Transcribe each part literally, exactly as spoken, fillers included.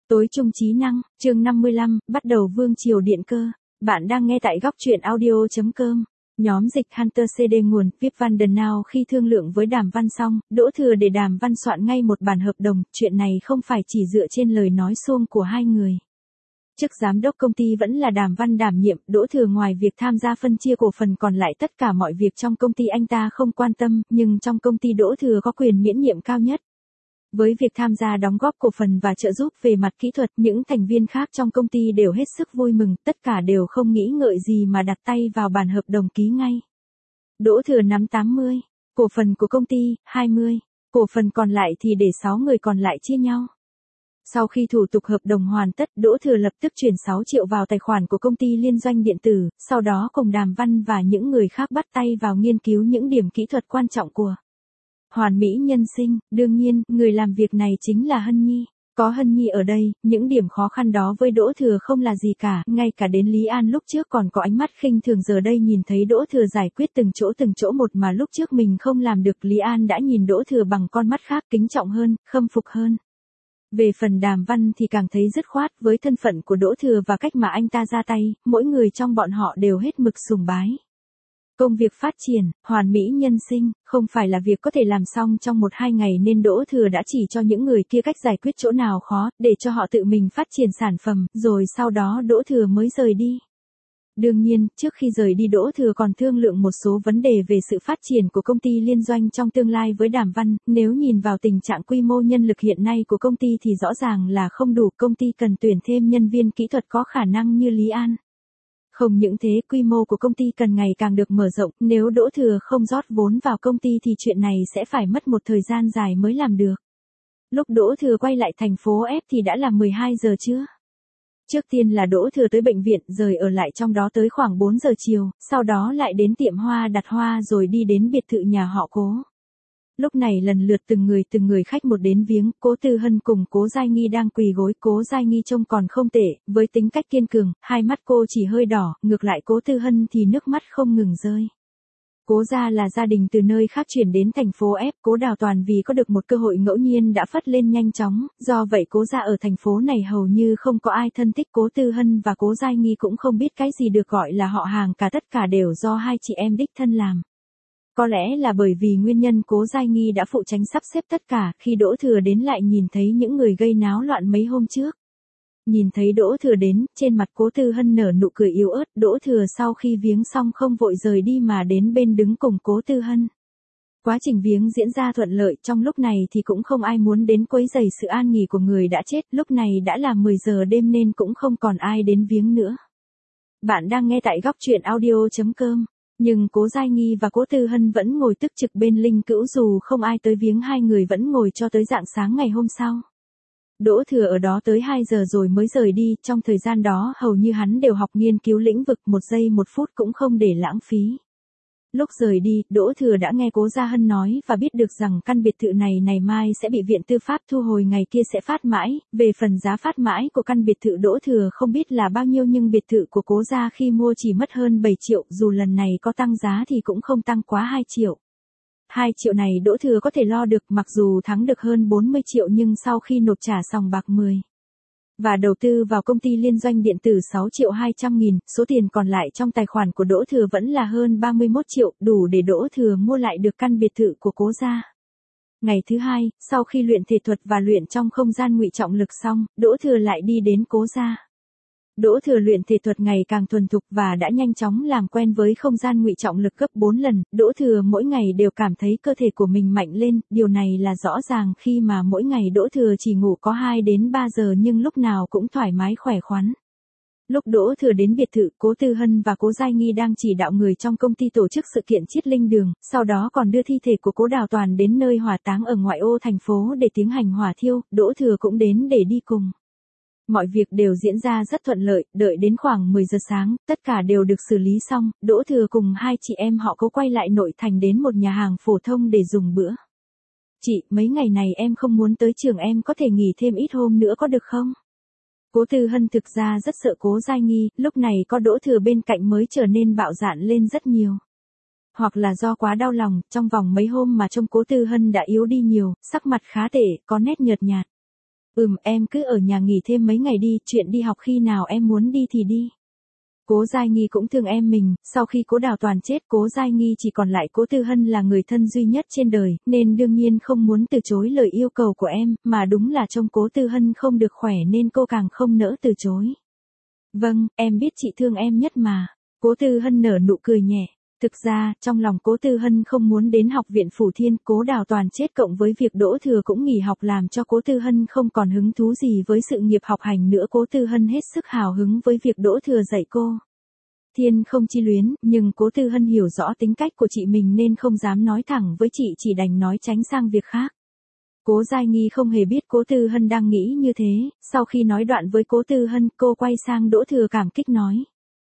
Tối trung trí năng, chương năm mươi lăm, bắt đầu vương triều điện cơ. Bạn đang nghe tại góc truyện audio chấm com. Nhóm dịch Hunter xê đê nguồn, Vip Van Den Now khi thương lượng với Đàm Văn xong, Đỗ Thừa để Đàm Văn soạn ngay một bản hợp đồng, chuyện này không phải chỉ dựa trên lời nói suông của hai người. Chức giám đốc công ty vẫn là Đàm Văn đảm nhiệm, Đỗ Thừa ngoài việc tham gia phân chia cổ phần còn lại tất cả mọi việc trong công ty anh ta không quan tâm, nhưng trong công ty Đỗ Thừa có quyền miễn nhiệm cao nhất. Với việc tham gia đóng góp cổ phần và trợ giúp về mặt kỹ thuật, những thành viên khác trong công ty đều hết sức vui mừng, tất cả đều không nghĩ ngợi gì mà đặt tay vào bản hợp đồng ký ngay. Đỗ Thừa nắm tám mươi, cổ phần của công ty, hai mươi, cổ phần còn lại thì để sáu người còn lại chia nhau. Sau khi thủ tục hợp đồng hoàn tất, Đỗ Thừa lập tức chuyển sáu triệu vào tài khoản của công ty liên doanh điện tử, sau đó cùng Đàm Văn và những người khác bắt tay vào nghiên cứu những điểm kỹ thuật quan trọng của Hoàn Mỹ Nhân Sinh. Đương nhiên, người làm việc này chính là Hân Nhi. Có Hân Nhi ở đây, những điểm khó khăn đó với Đỗ Thừa không là gì cả, ngay cả đến Lý An lúc trước còn có ánh mắt khinh thường, giờ đây nhìn thấy Đỗ Thừa giải quyết từng chỗ từng chỗ một mà lúc trước mình không làm được, Lý An đã nhìn Đỗ Thừa bằng con mắt khác, kính trọng hơn, khâm phục hơn. Về phần Đàm Văn thì càng thấy dứt khoát, với thân phận của Đỗ Thừa và cách mà anh ta ra tay, mỗi người trong bọn họ đều hết mực sùng bái. Công việc phát triển, Hoàn Mỹ Nhân Sinh, không phải là việc có thể làm xong trong một hai ngày nên Đỗ Thừa đã chỉ cho những người kia cách giải quyết chỗ nào khó, để cho họ tự mình phát triển sản phẩm, rồi sau đó Đỗ Thừa mới rời đi. Đương nhiên, trước khi rời đi Đỗ Thừa còn thương lượng một số vấn đề về sự phát triển của công ty liên doanh trong tương lai với Đàm Văn, nếu nhìn vào tình trạng quy mô nhân lực hiện nay của công ty thì rõ ràng là không đủ, công ty cần tuyển thêm nhân viên kỹ thuật có khả năng như Lý An. Không những thế, quy mô của công ty cần ngày càng được mở rộng, nếu Đỗ Thừa không rót vốn vào công ty thì chuyện này sẽ phải mất một thời gian dài mới làm được. Lúc Đỗ Thừa quay lại thành phố F thì đã là mười hai giờ trưa. Trước tiên là Đỗ Thừa tới bệnh viện, rồi ở lại trong đó tới khoảng bốn giờ chiều, sau đó lại đến tiệm hoa đặt hoa rồi đi đến biệt thự nhà họ Cố. Lúc này lần lượt từng người từng người khách một đến viếng, Cố Tư Hân cùng Cố Giai Nghi đang quỳ gối, Cố Giai Nghi trông còn không tệ, với tính cách kiên cường, hai mắt cô chỉ hơi đỏ, ngược lại Cố Tư Hân thì nước mắt không ngừng rơi. Cố gia là gia đình từ nơi khác chuyển đến thành phố F, Cố Đào Toàn vì có được một cơ hội ngẫu nhiên đã phất lên nhanh chóng, do vậy Cố gia ở thành phố này hầu như không có ai thân thích, Cố Tư Hân và Cố Giai Nghi cũng không biết cái gì được gọi là họ hàng cả, tất cả đều do hai chị em đích thân làm. Có lẽ là bởi vì nguyên nhân Cố Giai Nghi đã phụ trách sắp xếp tất cả, khi Đỗ Thừa đến lại nhìn thấy những người gây náo loạn mấy hôm trước. Nhìn thấy Đỗ Thừa đến, trên mặt Cố Tư Hân nở nụ cười yếu ớt, Đỗ Thừa sau khi viếng xong không vội rời đi mà đến bên đứng cùng Cố Tư Hân. Quá trình viếng diễn ra thuận lợi, trong lúc này thì cũng không ai muốn đến quấy rầy sự an nghỉ của người đã chết, lúc này đã là mười giờ đêm nên cũng không còn ai đến viếng nữa. Bạn đang nghe tại góc truyện audio chấm com. Nhưng Cố Giai Nghi và Cố Tư Hân vẫn ngồi tức trực bên linh cữu, dù không ai tới viếng hai người vẫn ngồi cho tới rạng sáng ngày hôm sau. Đỗ Thừa ở đó tới hai giờ rồi mới rời đi, trong thời gian đó hầu như hắn đều học nghiên cứu lĩnh vực, một giây một phút cũng không để lãng phí. Lúc rời đi, Đỗ Thừa đã nghe Cố Gia Hân nói và biết được rằng căn biệt thự này ngày mai sẽ bị Viện Tư pháp thu hồi, ngày kia sẽ phát mãi, về phần giá phát mãi của căn biệt thự Đỗ Thừa không biết là bao nhiêu nhưng biệt thự của Cố Gia khi mua chỉ mất hơn bảy triệu, dù lần này có tăng giá thì cũng không tăng quá hai triệu. hai triệu này Đỗ Thừa có thể lo được, mặc dù thắng được hơn bốn mươi triệu nhưng sau khi nộp trả sòng bạc mười và đầu tư vào công ty liên doanh điện tử sáu triệu hai trăm nghìn, số tiền còn lại trong tài khoản của Đỗ Thừa vẫn là hơn ba mươi mốt triệu, đủ để Đỗ Thừa mua lại được căn biệt thự của Cố Gia. Ngày thứ hai, sau khi luyện thể thuật và luyện trong không gian ngụy trọng lực xong, Đỗ Thừa lại đi đến Cố Gia. Đỗ Thừa luyện thể thuật ngày càng thuần thục và đã nhanh chóng làm quen với không gian ngụy trọng lực gấp bốn lần, Đỗ Thừa mỗi ngày đều cảm thấy cơ thể của mình mạnh lên, điều này là rõ ràng khi mà mỗi ngày Đỗ Thừa chỉ ngủ có hai đến ba giờ nhưng lúc nào cũng thoải mái khỏe khoắn. Lúc Đỗ Thừa đến biệt thự, Cố Tư Hân và Cố Giai Nghi đang chỉ đạo người trong công ty tổ chức sự kiện chiết linh đường, sau đó còn đưa thi thể của Cố Đào Toàn đến nơi hỏa táng ở ngoại ô thành phố để tiến hành hỏa thiêu, Đỗ Thừa cũng đến để đi cùng. Mọi việc đều diễn ra rất thuận lợi, đợi đến khoảng mười giờ sáng, tất cả đều được xử lý xong, Đỗ Thừa cùng hai chị em họ Cố quay lại nội thành đến một nhà hàng phổ thông để dùng bữa. Chị, mấy ngày này em không muốn tới trường, em có thể nghỉ thêm ít hôm nữa có được không? Cố Tư Hân thực ra rất sợ Cố Giai Nghi, lúc này có Đỗ Thừa bên cạnh mới trở nên bạo dạn lên rất nhiều. Hoặc là do quá đau lòng, trong vòng mấy hôm mà trông Cố Tư Hân đã yếu đi nhiều, sắc mặt khá tệ, có nét nhợt nhạt. Ừm, em cứ ở nhà nghỉ thêm mấy ngày đi, chuyện đi học khi nào em muốn đi thì đi. Cố Giai Nghi cũng thương em mình, sau khi Cố Đào Toàn chết Cố Giai Nghi chỉ còn lại Cố Tư Hân là người thân duy nhất trên đời, nên đương nhiên không muốn từ chối lời yêu cầu của em, mà đúng là trông Cố Tư Hân không được khỏe nên cô càng không nỡ từ chối. Vâng, em biết chị thương em nhất mà. Cố Tư Hân nở nụ cười nhẹ. Thực ra, trong lòng Cố Tư Hân không muốn đến học viện Phủ Thiên, Cố Đào Toàn chết cộng với việc Đỗ Thừa cũng nghỉ học làm cho Cố Tư Hân không còn hứng thú gì với sự nghiệp học hành nữa. Cố Tư Hân hết sức hào hứng với việc Đỗ Thừa dạy cô. Thiên không chi luyến, nhưng Cố Tư Hân hiểu rõ tính cách của chị mình nên không dám nói thẳng với chị, chỉ đành nói tránh sang việc khác. Cố Giai Nghi không hề biết Cố Tư Hân đang nghĩ như thế, sau khi nói đoạn với Cố Tư Hân, cô quay sang Đỗ Thừa cảm kích nói.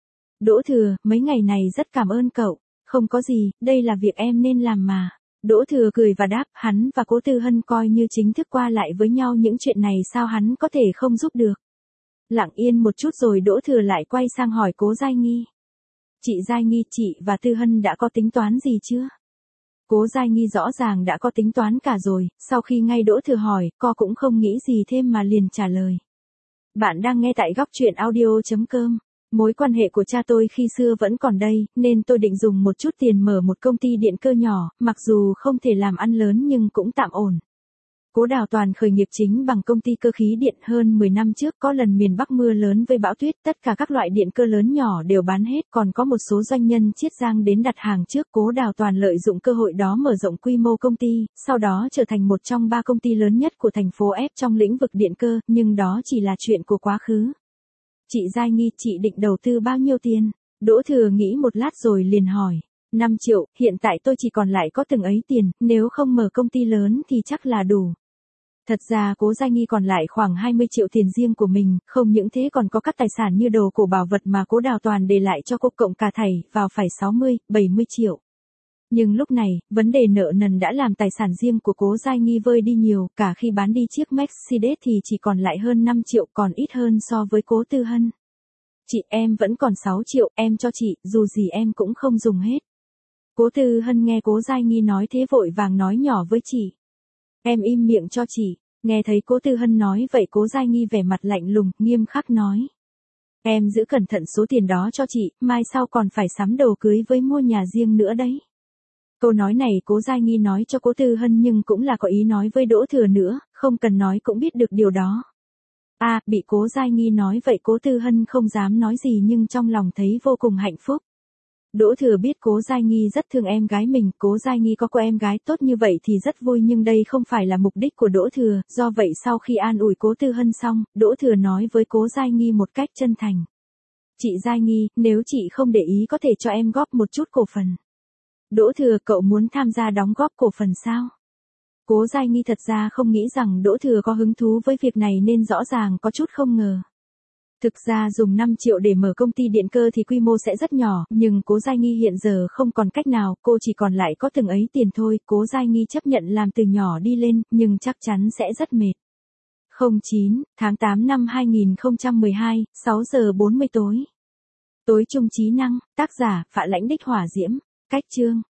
Đỗ Thừa, mấy ngày này rất cảm ơn cậu. Không có gì, đây là việc em nên làm mà. Đỗ Thừa cười và đáp, hắn và Cố Tư Hân coi như chính thức qua lại với nhau, những chuyện này sao hắn có thể không giúp được. Lặng yên một chút rồi Đỗ Thừa lại quay sang hỏi Cố Giai Nghi. Chị Giai Nghi, chị và Tư Hân đã có tính toán gì chưa? Cố Giai Nghi rõ ràng đã có tính toán cả rồi, sau khi ngay Đỗ Thừa hỏi, cô cũng không nghĩ gì thêm mà liền trả lời. Bạn đang nghe tại góc truyện audio.com. Mối quan hệ của cha tôi khi xưa vẫn còn đây, nên tôi định dùng một chút tiền mở một công ty điện cơ nhỏ, mặc dù không thể làm ăn lớn nhưng cũng tạm ổn. Cố Đào Toàn khởi nghiệp chính bằng công ty cơ khí điện. Hơn mười năm trước có lần miền Bắc mưa lớn với bão tuyết, tất cả các loại điện cơ lớn nhỏ đều bán hết, còn có một số doanh nhân Chiết Giang đến đặt hàng trước. Cố Đào Toàn lợi dụng cơ hội đó mở rộng quy mô công ty, sau đó trở thành một trong ba công ty lớn nhất của thành phố F trong lĩnh vực điện cơ, nhưng đó chỉ là chuyện của quá khứ. Chị Giai Nghi, chị định đầu tư bao nhiêu tiền? Đỗ Thừa nghĩ một lát rồi liền hỏi. năm triệu, hiện tại tôi chỉ còn lại có từng ấy tiền, nếu không mở công ty lớn thì chắc là đủ. Thật ra Cố Giai Nghi còn lại khoảng hai mươi triệu tiền riêng của mình, không những thế còn có các tài sản như đồ cổ bảo vật mà Cố Đào Toàn để lại cho cô, cộng cả thảy vào phải sáu mươi, bảy mươi triệu. Nhưng lúc này, vấn đề nợ nần đã làm tài sản riêng của Cố Giai Nghi vơi đi nhiều, cả khi bán đi chiếc Mercedes thì chỉ còn lại hơn năm triệu, còn ít hơn so với Cố Tư Hân. Chị, em vẫn còn sáu triệu, em cho chị, dù gì em cũng không dùng hết. Cố Tư Hân nghe Cố Giai Nghi nói thế vội vàng nói nhỏ với chị. Em im miệng cho chị. Nghe thấy Cố Tư Hân nói vậy Cố Giai Nghi vẻ mặt lạnh lùng, nghiêm khắc nói. Em giữ cẩn thận số tiền đó cho chị, mai sau còn phải sắm đồ cưới với mua nhà riêng nữa đấy. Câu nói này Cố Giai Nghi nói cho Cố Tư Hân nhưng cũng là có ý nói với Đỗ Thừa nữa, không cần nói cũng biết được điều đó. À, bị Cố Giai Nghi nói vậy Cố Tư Hân không dám nói gì nhưng trong lòng thấy vô cùng hạnh phúc. Đỗ Thừa biết Cố Giai Nghi rất thương em gái mình, Cố Giai Nghi có cô em gái tốt như vậy thì rất vui, nhưng đây không phải là mục đích của Đỗ Thừa, do vậy sau khi an ủi Cố Tư Hân xong, Đỗ Thừa nói với Cố Giai Nghi một cách chân thành. Chị Giai Nghi, nếu chị không để ý có thể cho em góp một chút cổ phần. Đỗ Thừa, cậu muốn tham gia đóng góp cổ phần sao? Cố Giai Nghi thật ra không nghĩ rằng Đỗ Thừa có hứng thú với việc này nên rõ ràng có chút không ngờ. Thực ra dùng năm triệu để mở công ty điện cơ thì quy mô sẽ rất nhỏ, nhưng Cố Giai Nghi hiện giờ không còn cách nào, cô chỉ còn lại có từng ấy tiền thôi. Cố Giai Nghi chấp nhận làm từ nhỏ đi lên, nhưng chắc chắn sẽ rất mệt. không chín, tháng tám năm hai nghìn không trăm mười hai, sáu giờ bốn mươi tối. Tối trung trí năng, tác giả, Phạ Lãnh Đích Hỏa Diễm, cách chương.